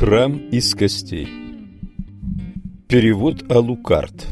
Храм из костей. Перевод Алукарт.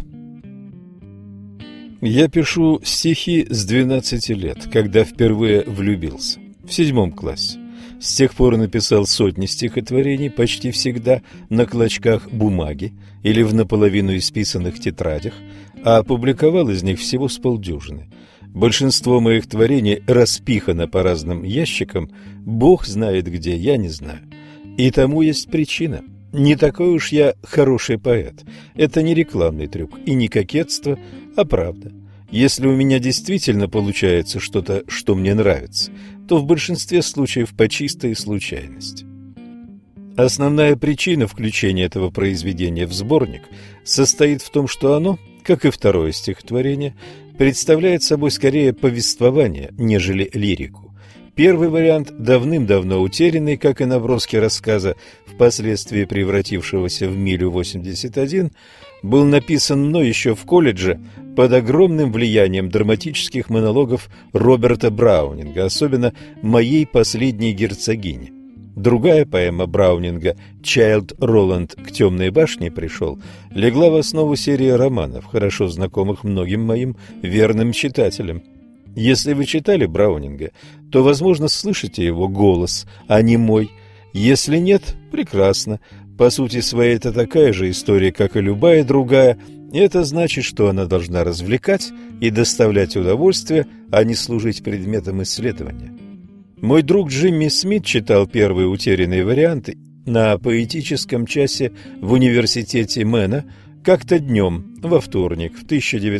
Я пишу стихи с 12 лет, когда впервые влюбился, в 7 классе. С тех пор написал сотни стихотворений, почти всегда на клочках бумаги или в наполовину исписанных тетрадях, а опубликовал из них всего с полдюжины. Большинство моих творений распихано по разным ящикам, Бог знает где, я не знаю. И тому есть причина. Не такой уж я хороший поэт. Это не рекламный трюк и не кокетство, а правда. Если у меня действительно получается что-то, что мне нравится, то в большинстве случаев по чистой случайности. Основная причина включения этого произведения в сборник состоит в том, что оно, как и второе стихотворение, представляет собой скорее повествование, нежели лирику. Первый вариант, давным-давно утерянный, как и наброски рассказа, впоследствии превратившегося в «Милю-81», был написан мной еще в колледже под огромным влиянием драматических монологов Роберта Браунинга, особенно «Моей последней герцогини». Другая поэма Браунинга «Чайлд Роланд к темной башне пришел» легла в основу серии романов, хорошо знакомых многим моим верным читателям. Если вы читали Браунинга, то, возможно, слышите его голос, а не мой. Если нет, прекрасно. По сути своей, это такая же история, как и любая другая. И это значит, что она должна развлекать и доставлять удовольствие, а не служить предметом исследования. Мой друг Джимми Смит читал первые утерянные варианты на поэтическом часе в университете Мэна как-то днем, во вторник, в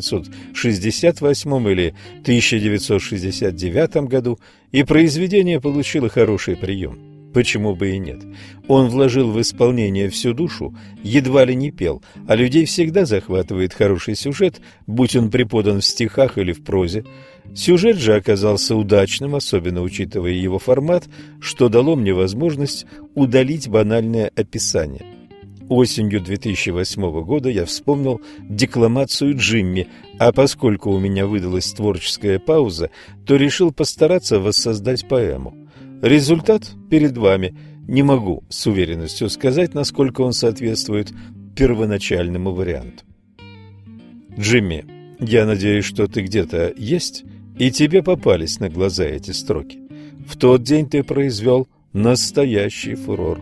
1968 или 1969 году, и произведение получило хороший прием. Почему бы и нет? Он вложил в исполнение всю душу, едва ли не пел, а людей всегда захватывает хороший сюжет, будь он преподан в стихах или в прозе. Сюжет же оказался удачным, особенно учитывая его формат, что дало мне возможность удалить банальное описание. Осенью 2008 года я вспомнил декламацию Джимми, а поскольку у меня выдалась творческая пауза, то решил постараться воссоздать поэму. Результат перед вами. Не могу с уверенностью сказать, насколько он соответствует первоначальному варианту. Джимми, я надеюсь, что ты где-то есть, и тебе попались на глаза эти строки. В тот день ты произвел настоящий фурор.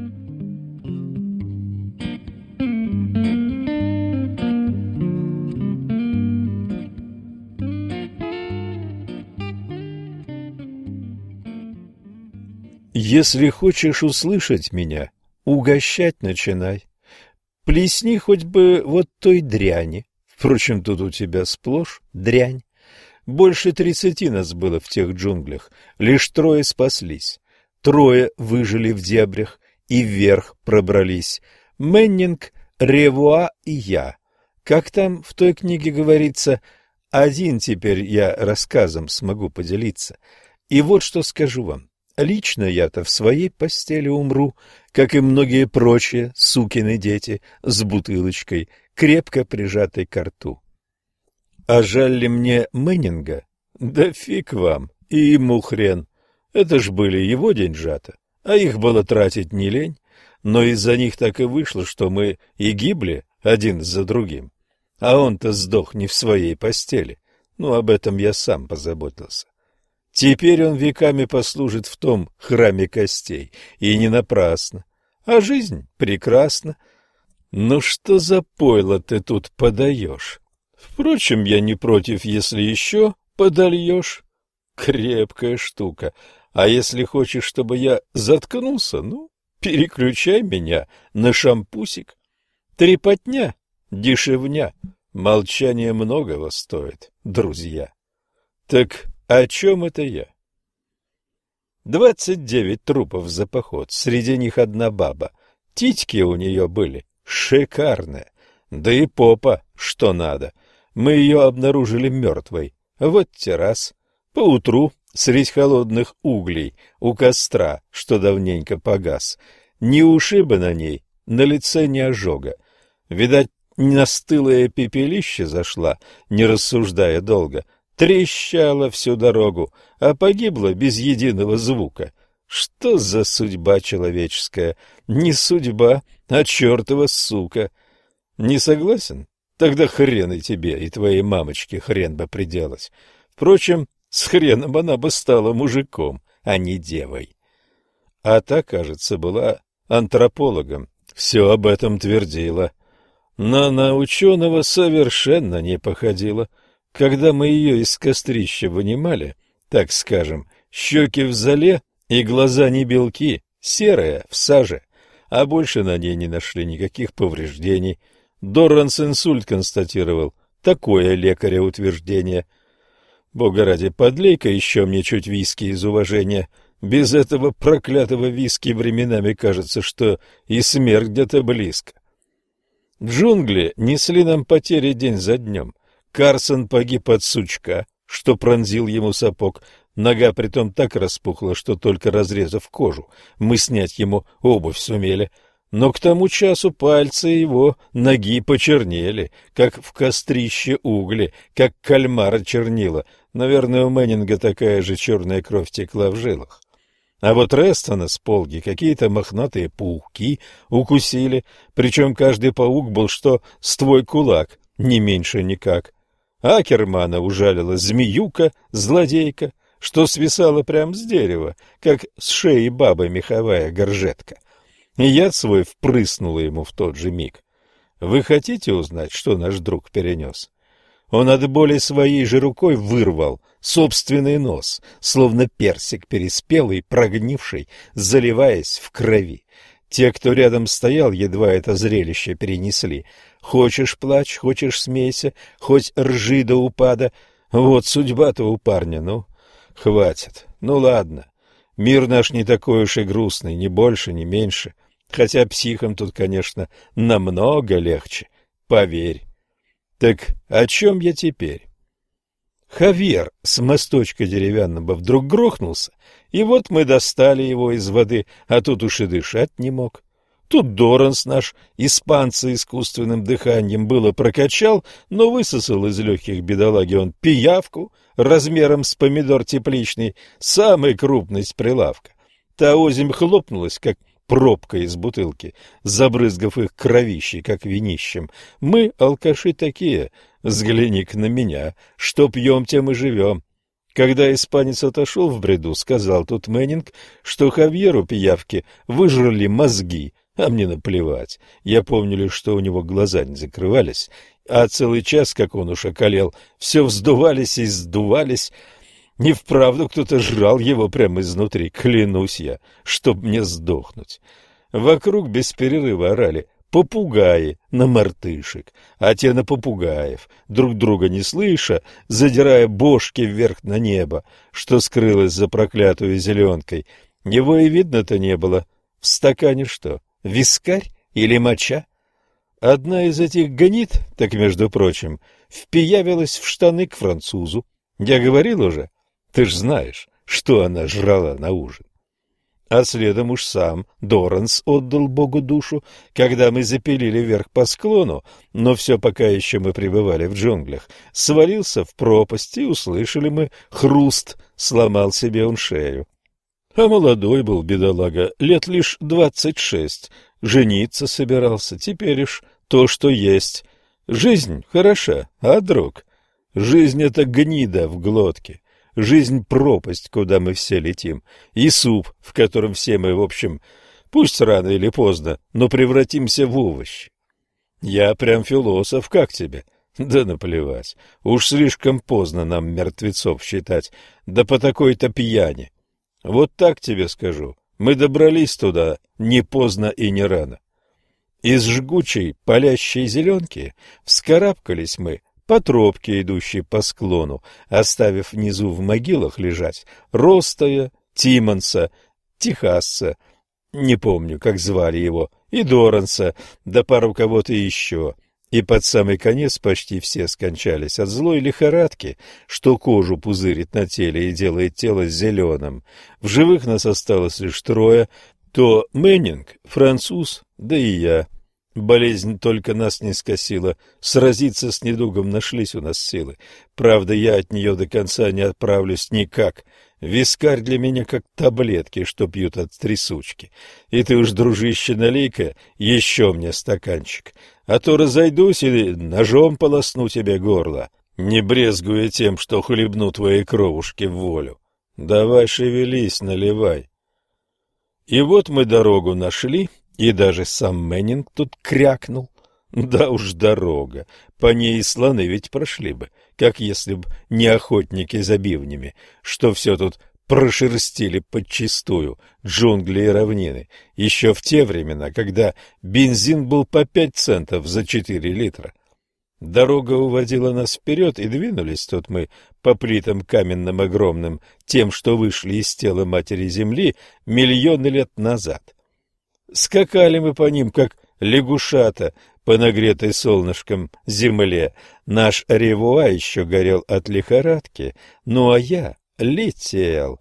Если хочешь услышать меня, угощать начинай. Плесни хоть бы вот той дряни. Впрочем, тут у тебя сплошь дрянь. Больше 30 нас было в тех джунглях, лишь 3 спаслись. 3 выжили в дебрях и вверх пробрались. Мэннинг, Ревуа и я. Как там в той книге говорится, один теперь я рассказом смогу поделиться. И вот что скажу вам. Лично я-то в своей постели умру, как и многие прочие сукины дети с бутылочкой, крепко прижатой ко рту. А жаль ли мне Мэннинга? Да фиг вам, и ему хрен. Это ж были его деньжата, а их было тратить не лень, но из-за них так и вышло, что мы и гибли один за другим. А он-то сдох не в своей постели, об этом я сам позаботился. Теперь он веками послужит в том храме костей, и не напрасно. А жизнь прекрасна. Ну что за пойло ты тут подаешь? Впрочем, я не против, если еще подольешь. Крепкая штука. А если хочешь, чтобы я заткнулся, переключай меня на шампусик. Трепотня, дешевня, молчание многого стоит, друзья. Так о чем это я? 29 трупов за поход, среди них одна баба. Титьки у нее были шикарные, да и попа, что надо. Мы ее обнаружили мертвой. Вот те раз. Поутру, средь холодных углей, у костра, что давненько погас. Ни ушиба на ней, на лице ни ожога. Видать, на стылое пепелище зашла, не рассуждая долго. Трещала всю дорогу, а погибла без единого звука. Что за судьба человеческая? Не судьба, а чертова сука. Не согласен? Тогда хрен и тебе, и твоей мамочке хрен бы приделать. Впрочем, с хреном она бы стала мужиком, а не девой. А та, кажется, была антропологом, все об этом твердила. Но на ученого совершенно не походила. Когда мы ее из кострища вынимали, так скажем, щеки в золе и глаза не белки, серая, в саже, а больше на ней не нашли никаких повреждений. Дорранс инсульт констатировал. Такое лекаря утверждение. Бога ради, подлей-ка еще мне чуть виски из уважения. Без этого проклятого виски временами кажется, что и смерть где-то близко. Джунгли несли нам потери день за днем. Карсон погиб от сучка, что пронзил ему сапог. Нога притом так распухла, что только разрезав кожу, мы снять ему обувь сумели. Но к тому часу пальцы его ноги почернели, как в кострище угли, как кальмара чернила. Наверное, у Мэннинга такая же черная кровь текла в жилах. А вот Рестона с полги какие-то мохнатые пауки укусили, причем каждый паук был что с твой кулак, не меньше никак. Акермана ужалила змеюка, злодейка, что свисала прямо с дерева, как с шеи бабы меховая горжетка. И яд свой впрыснула ему в тот же миг. Вы хотите узнать, что наш друг перенес? Он от боли своей же рукой вырвал собственный нос, словно персик переспелый, прогнивший, заливаясь в крови. Те, кто рядом стоял, едва это зрелище перенесли. Хочешь плачь, хочешь смейся, хоть ржи до упада. Вот судьба-то у парня, ну, хватит. Ну ладно, мир наш не такой уж и грустный, ни больше, ни меньше. Хотя психам тут, конечно, намного легче, поверь. Так о чем я теперь? Хавьер с мосточка деревянного вдруг грохнулся, и вот мы достали его из воды, а тут уж и дышать не мог. Тут Доранс наш испанца искусственным дыханием было прокачал, но высосал из легких бедолаги он пиявку размером с помидор тепличный, самый крупный с прилавка. Та озимь хлопнулась, как пробка из бутылки, забрызгав их кровищей, как винищем. Мы, алкаши такие, взгляни-ка на меня, что пьем, тем и живем. Когда испанец отошел в бреду, сказал тут Мэннинг, что Хавьеру пиявки выжрали мозги, а мне наплевать. Я помню лишь, что у него глаза не закрывались, а целый час, как он уж околел, все вздувались и сдувались. Не вправду кто-то жрал его прямо изнутри, клянусь я, чтоб мне сдохнуть. Вокруг без перерыва орали попугаи на мартышек, а те на попугаев, друг друга не слыша, задирая бошки вверх на небо, что скрылось за проклятую зеленкой. Его и видно-то не было. В стакане что, вискарь или моча? Одна из этих гонит, так между прочим, впиявилась в штаны к французу. Я говорил уже. Ты ж знаешь, что она жрала на ужин. А следом уж сам Доранс отдал Богу душу, когда мы запилили вверх по склону, но все пока еще мы пребывали в джунглях, свалился в пропасть, и услышали мы хруст, сломал себе он шею. А молодой был бедолага, лет лишь 26, жениться собирался, теперь уж то, что есть. Жизнь хороша, а, друг? Жизнь — это гнида в глотке. Жизнь — пропасть, куда мы все летим, и суп, в котором все мы, в общем, пусть рано или поздно, но превратимся в овощи. Я прям философ, как тебе? Да наплевать, уж слишком поздно нам мертвецов считать, да по такой-то пьяни. Вот так тебе скажу, мы добрались туда не поздно и не рано. Из жгучей палящей зеленки вскарабкались мы по тропке, идущей по склону, оставив внизу в могилах лежать Ростая, Тимонса, Техасца, не помню, как звали его, и Доранса, да пару кого-то еще. И под самый конец почти все скончались от злой лихорадки, что кожу пузырит на теле и делает тело зеленым. В живых нас осталось лишь трое, то Мэннинг, француз, да и я. Болезнь только нас не скосила. Сразиться с недугом нашлись у нас силы. Правда, я от нее до конца не отправлюсь никак. Вискарь для меня как таблетки, что пьют от трясучки. И ты уж, дружище, налей-ка еще мне стаканчик, а то разойдусь и ножом полосну тебе горло, не брезгуя тем, что хлебну твои кровушки в волю. Давай шевелись, наливай. И вот мы дорогу нашли, и даже сам Мэннинг тут крякнул. Да уж дорога, по ней и слоны ведь прошли бы, как если б не охотники за бивнями, что все тут прошерстили подчистую, джунгли и равнины, еще в те времена, когда бензин был по 5 центов за 4 литра. Дорога уводила нас вперед, и двинулись тут мы по плитам каменным огромным, тем, что вышли из тела матери земли миллионы лет назад. Скакали мы по ним, как лягушата, по нагретой солнышком земле. Наш ревуа еще горел от лихорадки, ну а я летел,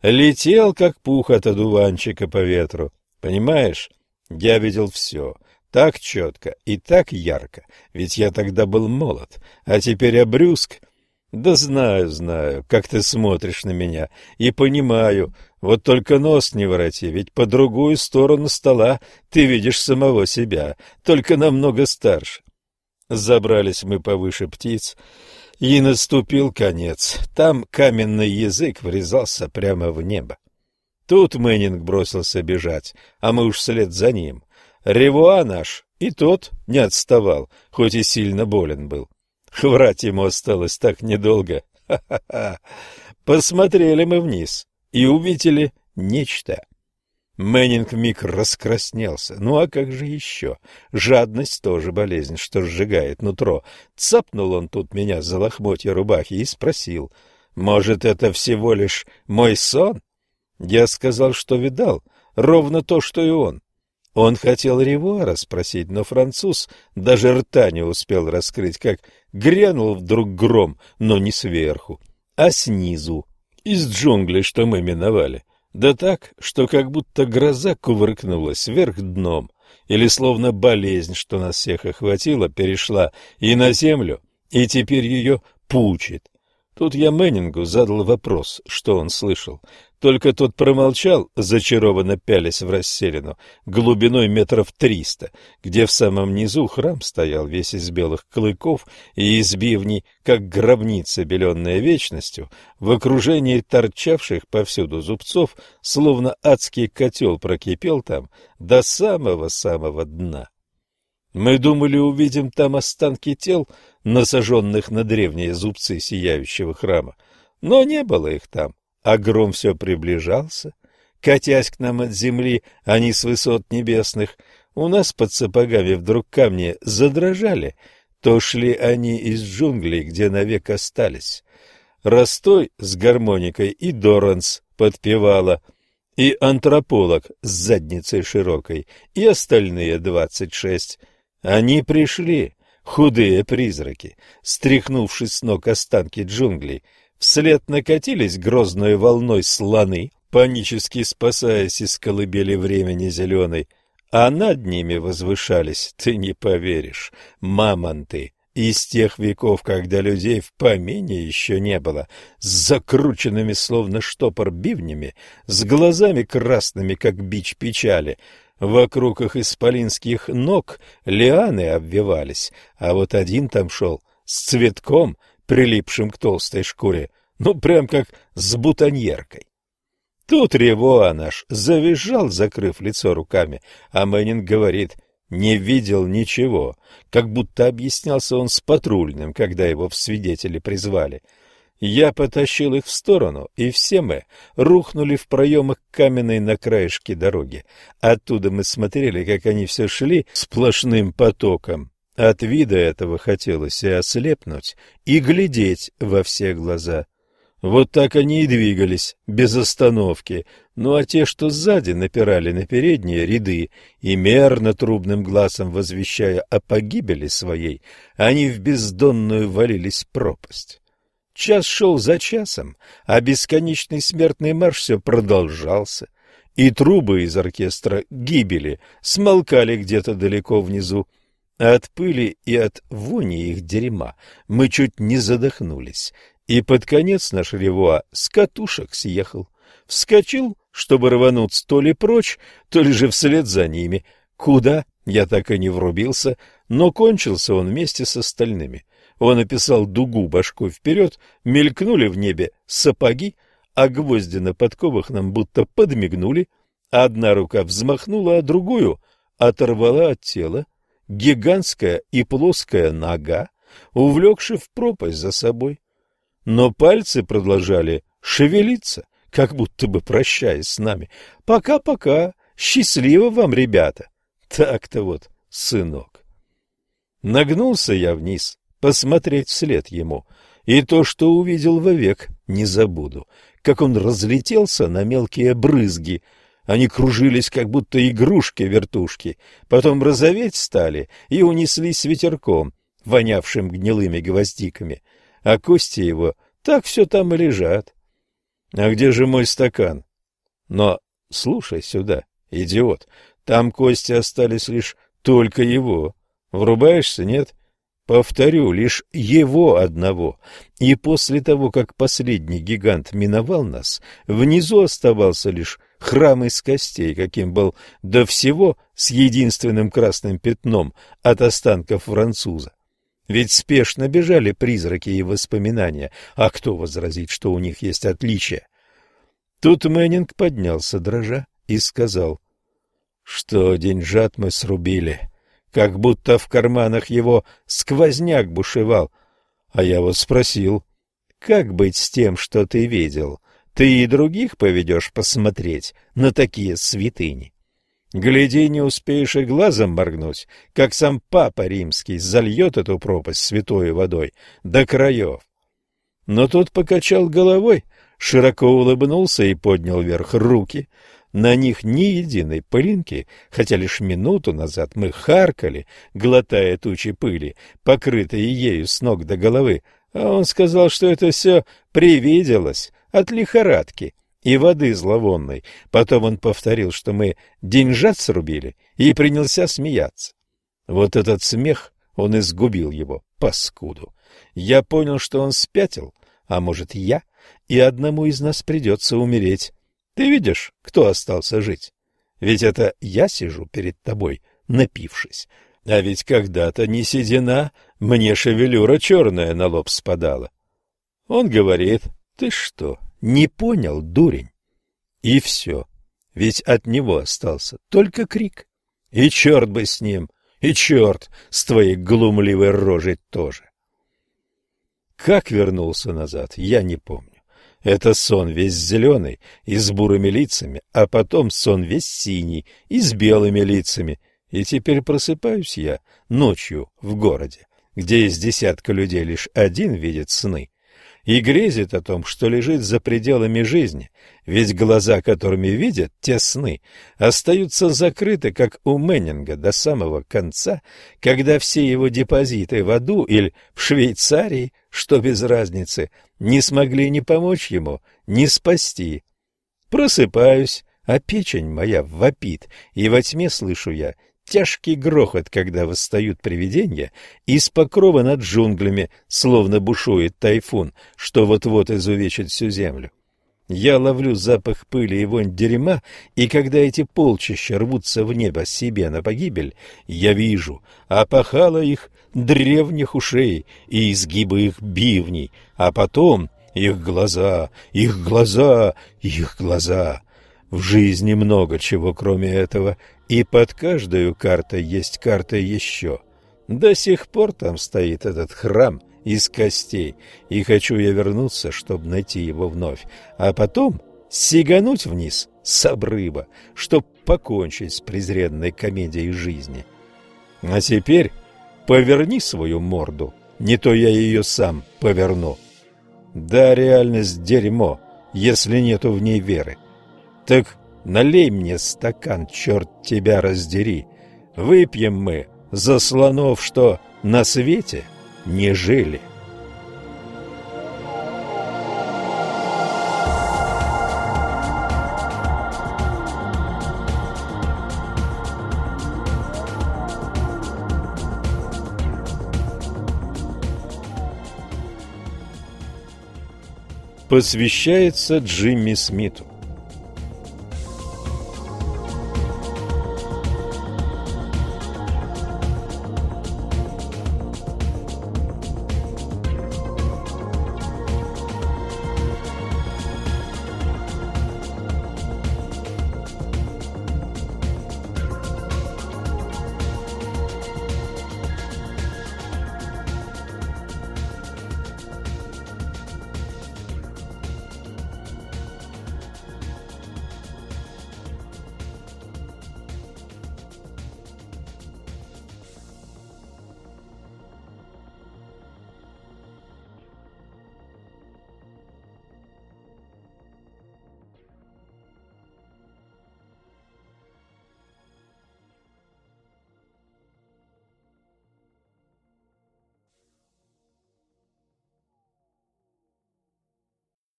как пух от одуванчика по ветру. Понимаешь, я видел все, так четко и так ярко, ведь я тогда был молод, а теперь обрюзг. Да знаю, как ты смотришь на меня, и понимаю, вот только нос не вороти, ведь по другую сторону стола ты видишь самого себя, только намного старше. Забрались мы повыше птиц, и наступил конец. Там каменный язык врезался прямо в небо. Тут Мэннинг бросился бежать, а мы уж вслед за ним. Ревуа наш и тот не отставал, хоть и сильно болен был. Врать ему осталось так недолго. Ха-ха-ха. Посмотрели мы вниз и увидели нечто. Мэннинг вмиг раскраснелся. Ну а как же еще? Жадность тоже болезнь, что сжигает нутро. Цапнул он тут меня за лохмотья рубахи и спросил: может, это всего лишь мой сон? Я сказал, что видал ровно то, что и он. Он хотел ревуара спросить, но француз даже рта не успел раскрыть, как грянул вдруг гром, но не сверху, а снизу, из джунглей, что мы миновали. Да так, что как будто гроза кувыркнулась вверх дном, или словно болезнь, что нас всех охватила, перешла и на землю, и теперь ее пучит. Тут я Мэннингу задал вопрос, что он слышал. Только тот промолчал, зачарованно пялясь в расселину, глубиной 300 метров, где в самом низу храм стоял весь из белых клыков и из бивней, как гробница, беленная вечностью, в окружении торчавших повсюду зубцов, словно адский котел прокипел там до самого-самого дна. Мы думали, увидим там останки тел, насаженных на древние зубцы сияющего храма, но не было их там, а гром все приближался, катясь к нам от земли, а не с высот небесных. У нас под сапогами вдруг камни задрожали, то шли они из джунглей, где навек остались. Растой с гармоникой и Доранс подпевала, и антрополог с задницей широкой, и остальные 26. Они пришли, худые призраки, стряхнувшись с ног останки джунглей. Вслед накатились грозной волной слоны, панически спасаясь из колыбели времени зеленой, а над ними возвышались, ты не поверишь, мамонты из тех веков, когда людей в помине еще не было, с закрученными словно штопор бивнями, с глазами красными, как бич печали. Вокруг их исполинских ног лианы обвивались, а вот один там шел с цветком, прилипшим к толстой шкуре, ну прям как с бутоньеркой. Тут ревуа наш завизжал, закрыв лицо руками, а Мэннинг говорит: не видел ничего, как будто объяснялся он с патрульным, когда его в свидетели призвали. Я потащил их в сторону, и все мы рухнули в проемах каменной на краешке дороги. Оттуда мы смотрели, как они все шли сплошным потоком. От вида этого хотелось и ослепнуть, и глядеть во все глаза. Вот так они и двигались, без остановки, ну а те, что сзади, напирали на передние ряды, и мерно трубным гласом возвещая о погибели своей, они в бездонную валились пропасть. Час шел за часом, а бесконечный смертный марш все продолжался, и трубы из оркестра гибели смолкали где-то далеко внизу. А от пыли и от вони их дерьма мы чуть не задохнулись, и под конец наш ревуа с катушек съехал. Вскочил, чтобы рвануться то ли прочь, то ли же вслед за ними. Куда? Я так и не врубился, но кончился он вместе с остальными. Он описал дугу башкой вперед, мелькнули в небе сапоги, а гвозди на подковах нам будто подмигнули. Одна рука взмахнула, а другую оторвала от тела гигантская и плоская нога, увлекши в пропасть за собой. Но пальцы продолжали шевелиться, как будто бы прощаясь с нами. «Пока-пока, счастливо вам, ребята!» Так-то вот, сынок. Нагнулся я вниз, посмотреть вслед ему, и то, что увидел, вовек не забуду, как он разлетелся на мелкие брызги. Они кружились, как будто игрушки-вертушки, потом розоветь стали и унеслись ветерком, вонявшим гнилыми гвоздиками, а кости его так все там и лежат. А где же мой стакан? Но слушай сюда, идиот, там кости остались лишь только его. Врубаешься, нет? Повторю, лишь его одного. И после того, как последний гигант миновал нас, внизу оставался лишь храм из костей, каким был до всего, с единственным красным пятном от останков француза. Ведь спешно бежали призраки и воспоминания, а кто возразит, что у них есть отличия? Тут Мэннинг поднялся, дрожа, и сказал, что деньжат мы срубили, как будто в карманах его сквозняк бушевал. А я вот спросил, как быть с тем, что ты видел? Ты и других поведешь посмотреть на такие святыни? Гляди, не успеешь и глазом моргнуть, как сам Папа Римский зальет эту пропасть святой водой до краев. Но тот покачал головой, широко улыбнулся и поднял вверх руки. На них ни единой пылинки, хотя лишь минуту назад мы харкали, глотая тучи пыли, покрытые ею с ног до головы, а он сказал, что это все привиделось от лихорадки и воды зловонной. Потом он повторил, что мы деньжат срубили, и принялся смеяться. Вот этот смех, он изгубил его, паскуду. Я понял, что он спятил, а может я, и одному из нас придется умереть. Ты видишь, кто остался жить? Ведь это я сижу перед тобой, напившись. А ведь когда-то не седина, мне шевелюра черная на лоб спадала. Он говорит, ты что, не понял, дурень? И все. Ведь от него остался только крик. И черт бы с ним, и черт с твоей глумливой рожей тоже. Как вернулся назад, я не помню. Это сон весь зеленый и с бурыми лицами, а потом сон весь синий и с белыми лицами. И теперь просыпаюсь я ночью в городе, где из десятка людей лишь один видит сны, и грезит о том, что лежит за пределами жизни, ведь глаза, которыми видят те сны, остаются закрыты, как у Мэннинга, до самого конца, когда все его депозиты в аду или в Швейцарии, что без разницы, не смогли ни помочь ему, ни спасти. Просыпаюсь, а печень моя вопит, и во тьме слышу я тяжкий грохот, когда восстают привидения, из покрова над джунглями, словно бушует тайфун, что вот-вот изувечит всю землю. Я ловлю запах пыли и вонь дерьма, и когда эти полчища рвутся в небо себе на погибель, я вижу опахало их древних ушей и изгибы их бивней, а потом их глаза, их глаза, их глаза. В жизни много чего, кроме этого, и под каждой картой есть карта еще. До сих пор там стоит этот храм из костей, и хочу я вернуться, чтобы найти его вновь, а потом сигануть вниз с обрыва, чтоб покончить с презренной комедией жизни. А теперь поверни свою морду, не то я ее сам поверну. Да, реальность дерьмо, если нету в ней веры. Так налей мне стакан, черт тебя раздери. Выпьем мы за слонов, что на свете не жили. Посвящается Джимми Смиту.